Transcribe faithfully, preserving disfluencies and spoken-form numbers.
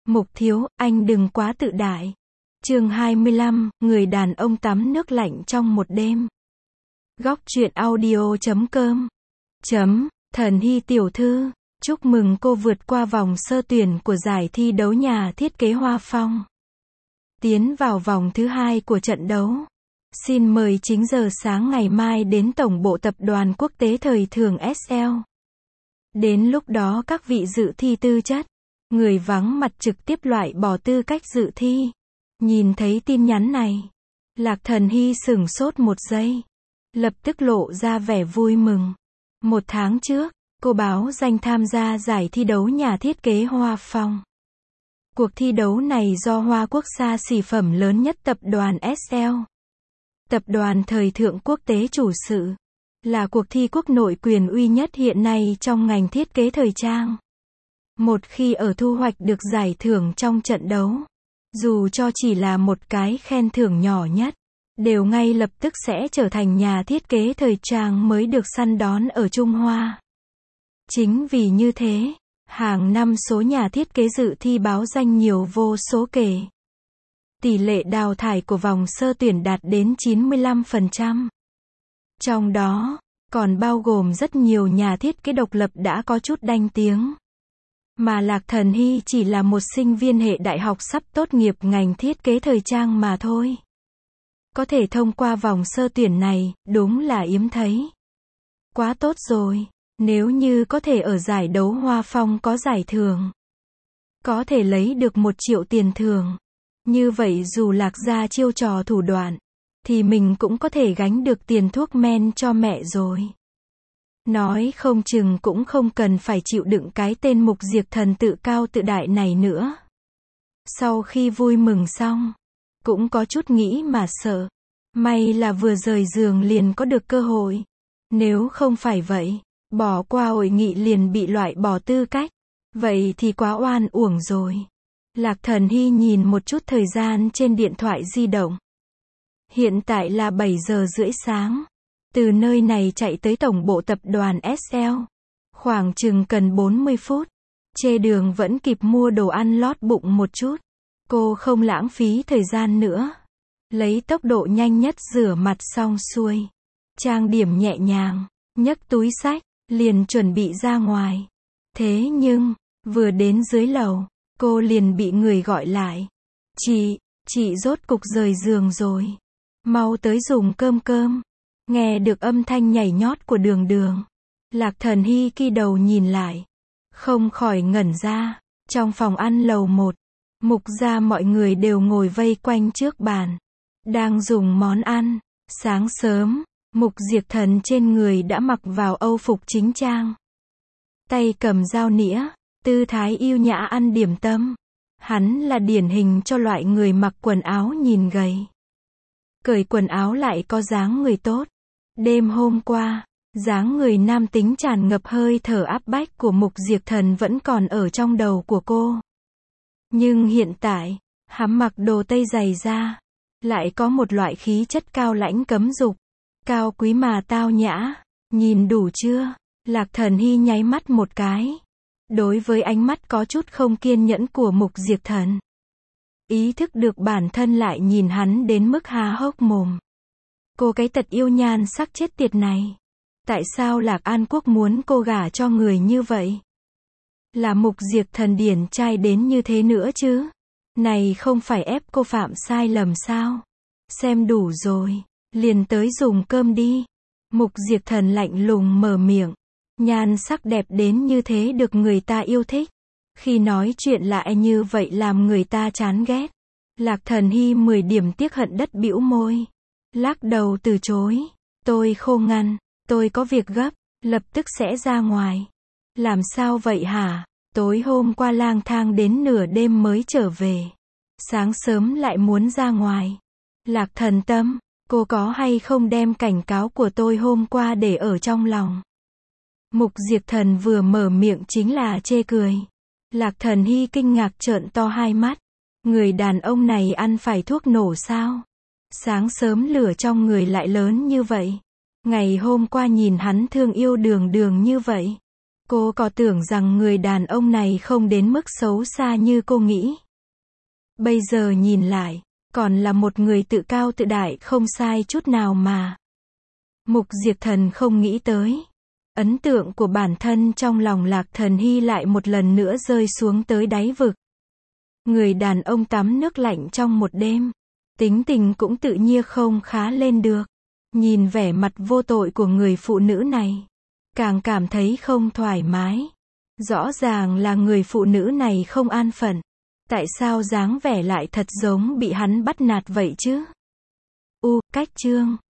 Mục thiếu, anh đừng quá tự đại. Chương hai mươi lăm, người đàn ông tắm nước lạnh trong một đêm. Góc truyện audio chấm com. Chấm, Thần Hy tiểu thư, chúc mừng cô vượt qua vòng sơ tuyển của giải thi đấu nhà thiết kế Hoa Phong. Tiến vào vòng thứ hai của trận đấu. Xin mời chín giờ sáng ngày mai đến Tổng bộ Tập đoàn Quốc tế Thời thượng ét lờ. Đến lúc đó các vị dự thi tư chất, người vắng mặt trực tiếp loại bỏ tư cách dự thi. Nhìn thấy tin nhắn này, Lạc Thần Hy sửng sốt một giây, lập tức lộ ra vẻ vui mừng. Một tháng trước, cô báo danh tham gia giải thi đấu nhà thiết kế Hoa Phong. Cuộc thi đấu này do Hoa Quốc xa xỉ phẩm lớn nhất tập đoàn ét lờ, Tập đoàn Thời thượng quốc tế chủ sự, là cuộc thi quốc nội quyền uy nhất hiện nay trong ngành thiết kế thời trang. Một khi ở thu hoạch được giải thưởng trong trận đấu, dù cho chỉ là một cái khen thưởng nhỏ nhất, đều ngay lập tức sẽ trở thành nhà thiết kế thời trang mới được săn đón ở Trung Hoa. Chính vì như thế, hàng năm số nhà thiết kế dự thi báo danh nhiều vô số kể. Tỷ lệ đào thải của vòng sơ tuyển đạt đến chín mươi lăm phần trăm. Trong đó, còn bao gồm rất nhiều nhà thiết kế độc lập đã có chút danh tiếng. Mà Lạc Thần Hy chỉ là một sinh viên hệ đại học sắp tốt nghiệp ngành thiết kế thời trang mà thôi. Có thể thông qua vòng sơ tuyển này, đúng là hiếm thấy. Quá tốt rồi, nếu như có thể ở giải đấu Hoa Phong có giải thưởng, có thể lấy được một triệu tiền thưởng. Như vậy dù Lạc gia chiêu trò thủ đoạn, thì mình cũng có thể gánh được tiền thuốc men cho mẹ rồi. Nói không chừng cũng không cần phải chịu đựng cái tên Mục Diệt Thần tự cao tự đại này nữa. Sau khi vui mừng xong, cũng có chút nghĩ mà sợ. May là vừa rời giường liền có được cơ hội. Nếu không phải vậy, bỏ qua hội nghị liền bị loại bỏ tư cách. Vậy thì quá oan uổng rồi. Lạc Thần Hy nhìn một chút thời gian trên điện thoại di động. Hiện tại là bảy giờ rưỡi sáng. Từ nơi này chạy tới tổng bộ tập đoàn ét lờ, khoảng chừng cần bốn mươi phút. Trên đường vẫn kịp mua đồ ăn lót bụng một chút. Cô không lãng phí thời gian nữa. Lấy tốc độ nhanh nhất rửa mặt xong xuôi. Trang điểm nhẹ nhàng, nhấc túi xách, liền chuẩn bị ra ngoài. Thế nhưng, vừa đến dưới lầu, cô liền bị người gọi lại. Chị, chị rốt cục rời giường rồi. Mau tới dùng cơm cơm. Nghe được âm thanh nhảy nhót của Đường Đường, Lạc Thần Hy ki đầu nhìn lại, không khỏi ngẩn ra. Trong phòng ăn lầu một, Mục gia mọi người đều ngồi vây quanh trước bàn, đang dùng món ăn. Sáng sớm, Mục Diệt Thần trên người đã mặc vào âu phục chính trang, tay cầm dao nĩa, tư thái yêu nhã ăn điểm tâm. Hắn là điển hình cho loại người mặc quần áo nhìn gầy, cởi quần áo lại có dáng người tốt. Đêm hôm qua, dáng người nam tính tràn ngập hơi thở áp bách của Mục Diệt Thần vẫn còn ở trong đầu của cô. Nhưng hiện tại, hắn mặc đồ tây dày da, lại có một loại khí chất cao lãnh cấm dục, cao quý mà tao nhã. Nhìn đủ chưa? Lạc Thần Hy nháy mắt một cái. Đối với ánh mắt có chút không kiên nhẫn của Mục Diệt Thần, ý thức được bản thân lại nhìn hắn đến mức há hốc mồm. Cô cái tật yêu nhan sắc chết tiệt này. Tại sao Lạc An Quốc muốn cô gả cho người như vậy? Là Mục Diệt Thần điển trai đến như thế nữa chứ? Này không phải ép cô phạm sai lầm sao? Xem đủ rồi, liền tới dùng cơm đi. Mục Diệt Thần lạnh lùng mở miệng. Nhan sắc đẹp đến như thế được người ta yêu thích. Khi nói chuyện lại như vậy làm người ta chán ghét. Lạc Thần Hy mười điểm tiếc hận đất bĩu môi, lắc đầu từ chối. Tôi khô ngăn, tôi có việc gấp, lập tức sẽ ra ngoài. Làm sao vậy hả? Tối hôm qua lang thang đến nửa đêm mới trở về. Sáng sớm lại muốn ra ngoài. Lạc Thần Tâm, cô có hay không đem cảnh cáo của tôi hôm qua để ở trong lòng? Mục Diệt Thần vừa mở miệng chính là chê cười. Lạc Thần Hy kinh ngạc trợn to hai mắt. Người đàn ông này ăn phải thuốc nổ sao? Sáng sớm lửa trong người lại lớn như vậy. Ngày hôm qua nhìn hắn thương yêu Đường Đường như vậy. Cô có tưởng rằng người đàn ông này không đến mức xấu xa như cô nghĩ. Bây giờ nhìn lại, còn là một người tự cao tự đại không sai chút nào mà. Mục Diệp Thần không nghĩ tới. Ấn tượng của bản thân trong lòng Lạc Thần Hy lại một lần nữa rơi xuống tới đáy vực. Người đàn ông tắm nước lạnh trong một đêm. Tính tình cũng tự nhiên không khá lên được. Nhìn vẻ mặt vô tội của người phụ nữ này, càng cảm thấy không thoải mái. Rõ ràng là người phụ nữ này không an phận. Tại sao dáng vẻ lại thật giống bị hắn bắt nạt vậy chứ? U, cách chương